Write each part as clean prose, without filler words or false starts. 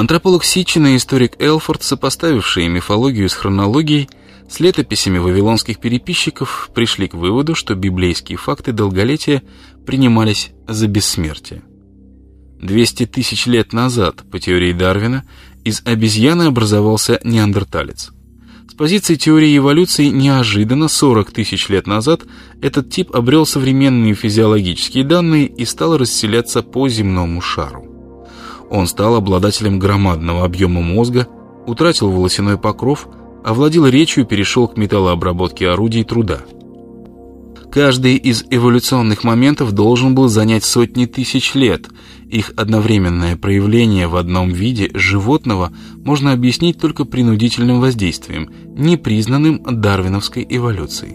Антрополог Ситчин и историк Элфорд, сопоставившие мифологию с хронологией, с летописями вавилонских переписчиков, пришли к выводу, что библейские факты долголетия принимались за бессмертие. 200 тысяч лет назад, по теории Дарвина, из обезьяны образовался неандерталец. С позиции теории эволюции неожиданно 40 тысяч лет назад этот тип обрел современные физиологические данные и стал расселяться по земному шару. Он стал обладателем громадного объема мозга, утратил волосяной покров, овладел речью и перешел к металлообработке орудий труда. Каждый из эволюционных моментов должен был занять сотни тысяч лет. Их одновременное проявление в одном виде животного можно объяснить только принудительным воздействием, не признанным дарвиновской эволюцией.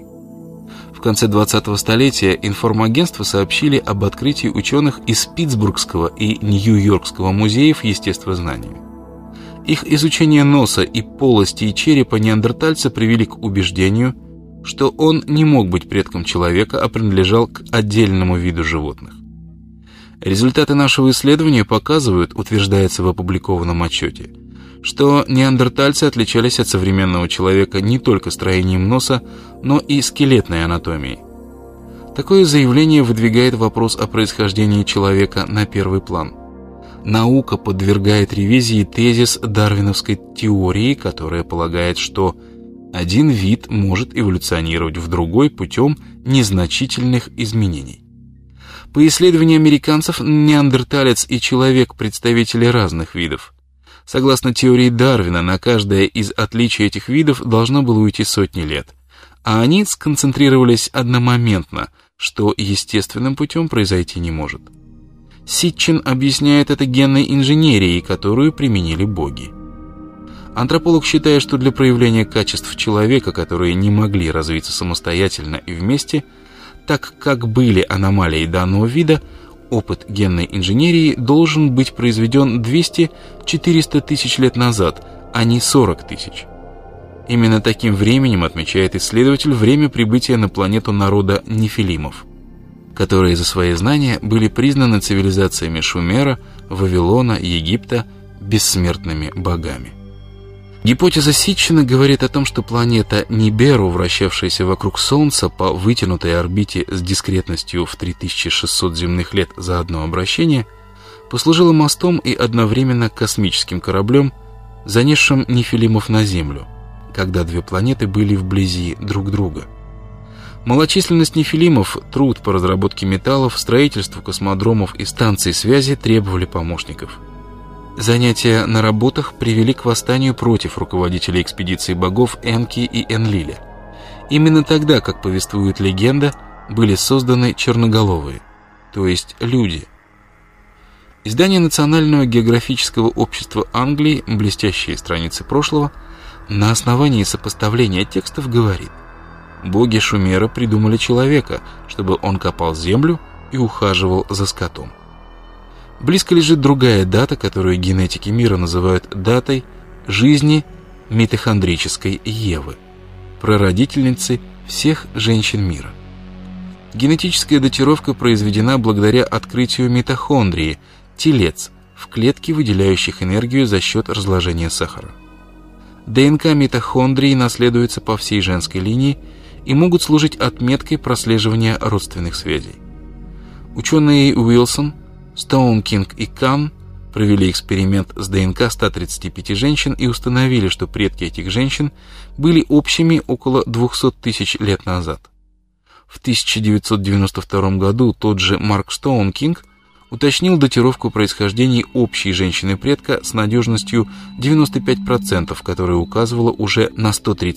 В конце 20-го столетия информагентства сообщили об открытии ученых из Питтсбургского и Нью-Йоркского музеев естествознания. Их изучение носа и полости и черепа неандертальца привели к убеждению, что он не мог быть предком человека, а принадлежал к отдельному виду животных. Результаты нашего исследования показывают, утверждается в опубликованном отчете, что неандертальцы отличались от современного человека не только строением носа, но и скелетной анатомией. Такое заявление выдвигает вопрос о происхождении человека на первый план. Наука подвергает ревизии тезис дарвиновской теории, которая полагает, что один вид может эволюционировать в другой путем незначительных изменений. По исследованию американцев, неандерталец и человек – представители разных видов. Согласно теории Дарвина, на каждое из отличий этих видов должно было уйти сотни лет, а они сконцентрировались одномоментно, что естественным путем произойти не может. Ситчин объясняет это генной инженерией, которую применили боги. Антрополог считает, что для проявления качеств человека, которые не могли развиться самостоятельно и вместе, так как были аномалии данного вида, опыт генной инженерии должен быть произведен 200-400 тысяч лет назад, а не 40 тысяч. Именно таким временем отмечает исследователь время прибытия на планету народа нефилимов, которые за свои знания были признаны цивилизациями Шумера, Вавилона, Египта бессмертными богами. Гипотеза Ситчина говорит о том, что планета Ниберу, вращавшаяся вокруг Солнца по вытянутой орбите с дискретностью в 3600 земных лет за одно обращение, послужила мостом и одновременно космическим кораблем, занесшим нефилимов на Землю, когда две планеты были вблизи друг друга. Малочисленность нефилимов, труд по разработке металлов, строительству космодромов и станций связи требовали помощников. Занятия на работах привели к восстанию против руководителей экспедиции богов Энки и Энлиля. Именно тогда, как повествует легенда, были созданы черноголовые, то есть люди. Издание Национального географического общества Англии «Блестящие страницы прошлого» на основании сопоставления текстов говорит: боги Шумера придумали человека, чтобы он копал землю и ухаживал за скотом. Близко лежит другая дата, которую генетики мира называют датой жизни митохондрической Евы, прародительницы всех женщин мира. Генетическая датировка произведена благодаря открытию митохондрии, телец, в клетке, выделяющих энергию за счет разложения сахара. ДНК митохондрии наследуется по всей женской линии и могут служить отметкой прослеживания родственных связей. Ученые Уилсон, Стоункинг и Кан провели эксперимент с ДНК 135 женщин и установили, что предки этих женщин были общими около 200 тысяч лет назад. В 1992 году тот же Марк Стоункинг уточнил датировку происхождения общей женщины-предка с надежностью 95%, которая указывала уже на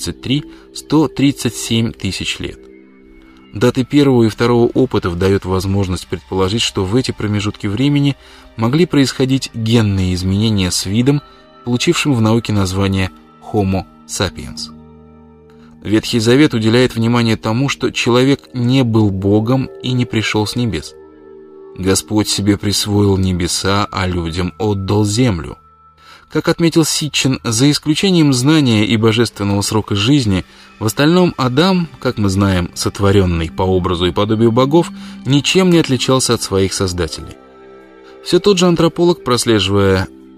133-137 тысяч лет. Даты первого и второго опытов дают возможность предположить, что в эти промежутки времени могли происходить генные изменения с видом, получившим в науке название Homo sapiens. Ветхий Завет уделяет внимание тому, что человек не был Богом и не пришел с небес. Господь себе присвоил небеса, а людям отдал землю. Как отметил Ситчин, за исключением знания и божественного срока жизни, в остальном Адам, как мы знаем, сотворенный по образу и подобию богов, ничем не отличался от своих создателей. Все тот же антрополог, прослеживая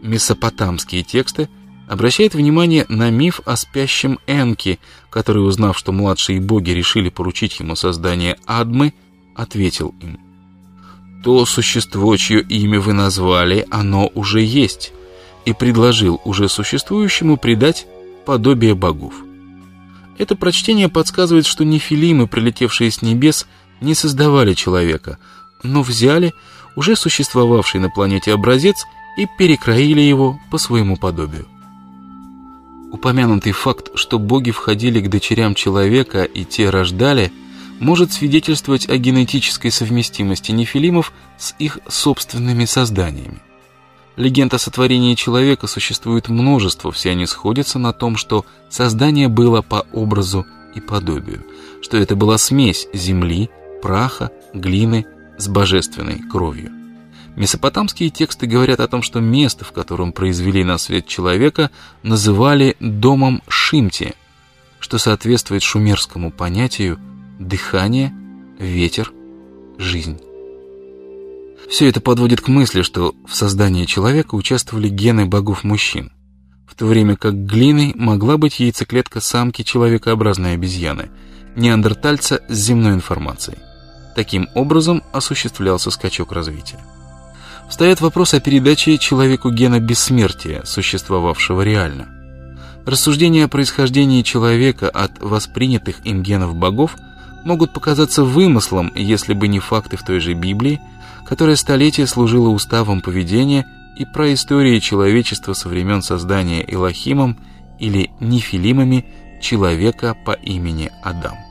Месопотамские тексты обращают внимание на миф о спящем Энки, который, узнав, что младшие боги решили поручить ему создание Адмы, ответил им: «То существо, чье имя вы назвали, оно уже есть», и предложил уже существующему придать подобие богов. Это прочтение подсказывает, что нефилимы, прилетевшие с небес, не создавали человека, но взяли уже существовавший на планете образец и перекроили его по своему подобию. Упомянутый факт, что боги входили к дочерям человека и те рождали, может свидетельствовать о генетической совместимости нефилимов с их собственными созданиями. Легенд о сотворении человека существует множество, все они сходятся на том, что создание было по образу и подобию, что это была смесь земли, праха, глины с божественной кровью. Месопотамские тексты говорят о том, что место, в котором произвели на свет человека, называли домом Шимти, что соответствует шумерскому понятию дыхание, ветер, жизнь. Все это подводит к мысли, что в создании человека участвовали гены богов-мужчин, в то время как глиной могла быть яйцеклетка самки человекообразной обезьяны, неандертальца с земной информацией. Таким образом осуществлялся скачок развития. Встает вопрос о передаче человеку гена бессмертия, существовавшего реально. Рассуждения о происхождении человека от воспринятых им генов богов могут показаться вымыслом, если бы не факты в той же Библии, которая столетия служила уставом поведения и происторией человечества со времен создания Элохимом или нефилимами человека по имени Адам.